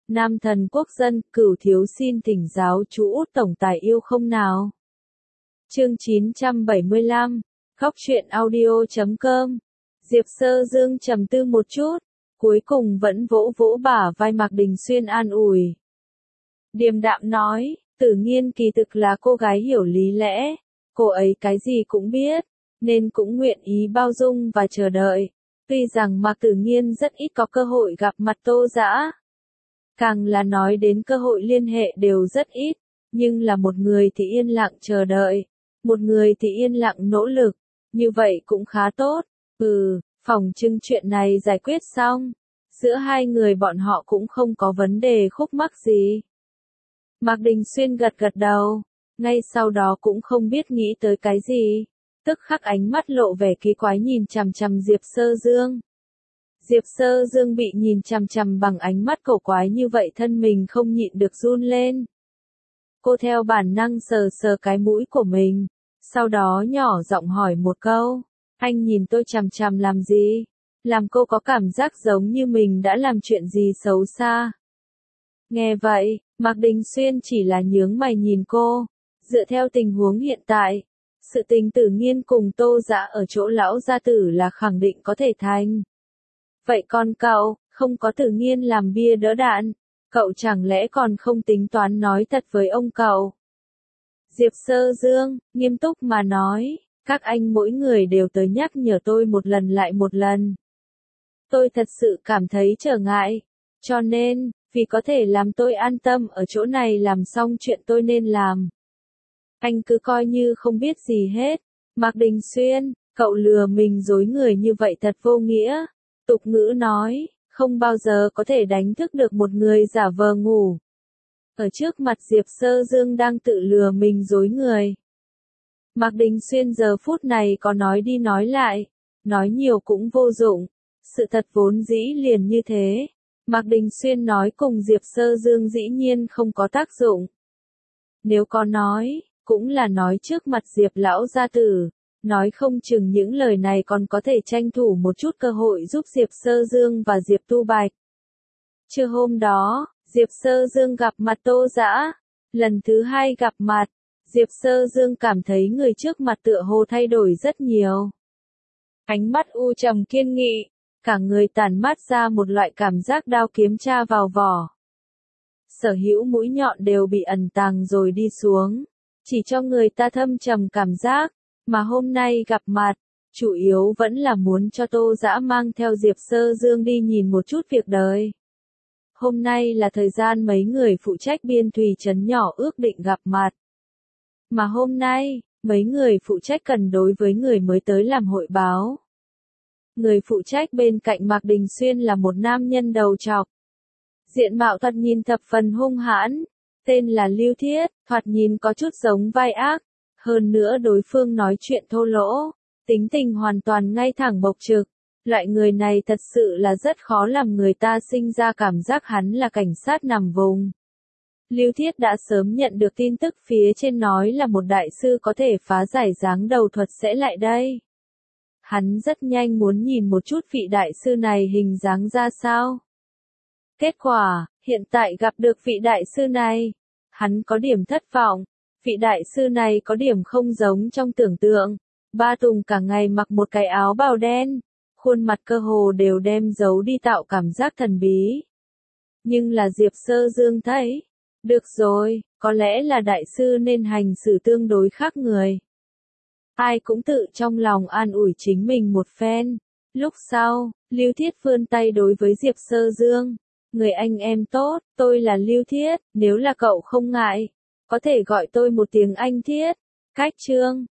Nam thần quốc dân, Cửu thiếu xin thỉnh giáo chú Út tổng tài yêu không nào. Chương 975, Khóc truyện audio.com. Diệp Sơ Dương trầm tư một chút, cuối cùng vẫn vỗ vỗ bả vai Mạc Đình Xuyên an ủi. Điềm đạm nói, Tử Nghiên kỳ thực là cô gái hiểu lý lẽ, cô ấy cái gì cũng biết, nên cũng nguyện ý bao dung và chờ đợi. Tuy rằng Mạc Tử Nghiên rất ít có cơ hội gặp mặt Tô Dã, càng là nói đến cơ hội liên hệ đều rất ít, nhưng là một người thì yên lặng chờ đợi, một người thì yên lặng nỗ lực, như vậy cũng khá tốt. Phỏng chừng chuyện này giải quyết xong, giữa hai người bọn họ cũng không có vấn đề khúc mắc gì. Mạc Đình Xuyên gật gật đầu, ngay sau đó cũng không biết nghĩ tới cái gì, tức khắc ánh mắt lộ vẻ kỳ quái nhìn chằm chằm Diệp Sơ Dương. Diệp Sơ Dương bị nhìn chằm chằm bằng ánh mắt cổ quái như vậy thân mình không nhịn được run lên. Cô theo bản năng sờ sờ cái mũi của mình, sau đó nhỏ giọng hỏi một câu, anh nhìn tôi chằm chằm làm gì? Làm cô có cảm giác giống như mình đã làm chuyện gì xấu xa. Nghe vậy, Mạc Đình Xuyên chỉ là nhướng mày nhìn cô, dựa theo tình huống hiện tại, sự tình Tử Nghiên cùng Tô Dã ở chỗ lão gia tử là khẳng định có thể thành. Vậy còn cậu, không có Tử Nghiên làm bia đỡ đạn, cậu chẳng lẽ còn không tính toán nói thật với ông cậu? Diệp Sơ Dương, nghiêm túc mà nói, các anh mỗi người đều tới nhắc nhở tôi một lần lại một lần. Tôi thật sự cảm thấy trở ngại, cho nên, vì có thể làm tôi an tâm ở chỗ này làm xong chuyện tôi nên làm. Anh cứ coi như không biết gì hết. Mạc Đình Xuyên, cậu lừa mình dối người như vậy thật vô nghĩa. Tục ngữ nói, không bao giờ có thể đánh thức được một người giả vờ ngủ. Ở trước mặt Diệp Sơ Dương đang tự lừa mình dối người. Mạc Đình Xuyên giờ phút này có nói đi nói lại, nói nhiều cũng vô dụng. Sự thật vốn dĩ liền như thế. Mạc Đình Xuyên nói cùng Diệp Sơ Dương dĩ nhiên không có tác dụng. Nếu có nói, cũng là nói trước mặt Diệp lão gia tử, nói không chừng những lời này còn có thể tranh thủ một chút cơ hội giúp Diệp Sơ Dương và Diệp Tu Bạch. Trưa hôm đó, Diệp Sơ Dương gặp mặt Tô Dã. Lần thứ hai gặp mặt, Diệp Sơ Dương cảm thấy người trước mặt tựa hồ thay đổi rất nhiều. Ánh mắt u trầm kiên nghị, cả người tản mát ra một loại cảm giác đao kiếm tra vào vỏ. Sở hữu mũi nhọn đều bị ẩn tàng rồi đi xuống, chỉ cho người ta thâm trầm cảm giác, mà hôm nay gặp mặt, chủ yếu vẫn là muốn cho Tô Dã mang theo Diệp Sơ Dương đi nhìn một chút việc đời. Hôm nay là thời gian mấy người phụ trách biên thùy trấn nhỏ ước định gặp mặt. Mà hôm nay, mấy người phụ trách cần đối với người mới tới làm hội báo. Người phụ trách bên cạnh Mạc Đình Xuyên là một nam nhân đầu trọc. Diện mạo thoạt nhìn thập phần hung hãn, tên là Lưu Thiết, thoạt nhìn có chút giống vai ác, hơn nữa đối phương nói chuyện thô lỗ, tính tình hoàn toàn ngay thẳng bộc trực. Loại người này thật sự là rất khó làm người ta sinh ra cảm giác hắn là cảnh sát nằm vùng. Lưu Thiết đã sớm nhận được tin tức phía trên nói là một đại sư có thể phá giải dáng đầu thuật sẽ lại đây. Hắn rất nhanh muốn nhìn một chút vị đại sư này hình dáng ra sao. Kết quả, hiện tại gặp được vị đại sư này, hắn có điểm thất vọng. Vị đại sư này có điểm không giống trong tưởng tượng. Ba Tùng cả ngày mặc một cái áo bào đen, khuôn mặt cơ hồ đều đem giấu đi tạo cảm giác thần bí. Nhưng là Diệp Sơ Dương thấy, được rồi, có lẽ là đại sư nên hành xử tương đối khác người. Ai cũng tự trong lòng an ủi chính mình một phen. Lúc sau, Lưu Thiết vươn tay đối với Diệp Sơ Dương. Người anh em tốt, tôi là Lưu Thiết, nếu là cậu không ngại, có thể gọi tôi một tiếng anh Thiết. Cách chương,